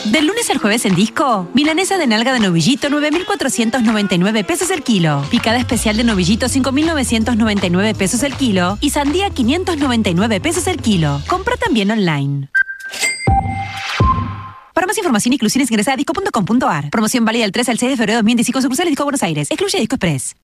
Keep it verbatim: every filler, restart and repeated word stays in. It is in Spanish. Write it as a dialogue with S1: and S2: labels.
S1: Del lunes al jueves en Disco, milanesa de nalga de novillito nueve mil cuatrocientos noventa y nueve pesos el kilo, picada especial de novillito cinco mil novecientos noventa y nueve pesos el kilo y sandía quinientos noventa y nueve pesos el kilo. Compra también online. Para más información inclusiones ingresa a disco punto com punto ar. Promoción válida del tres al seis de febrero de dos mil veinticinco, sucursales Disco Buenos Aires. Excluye Disco Express.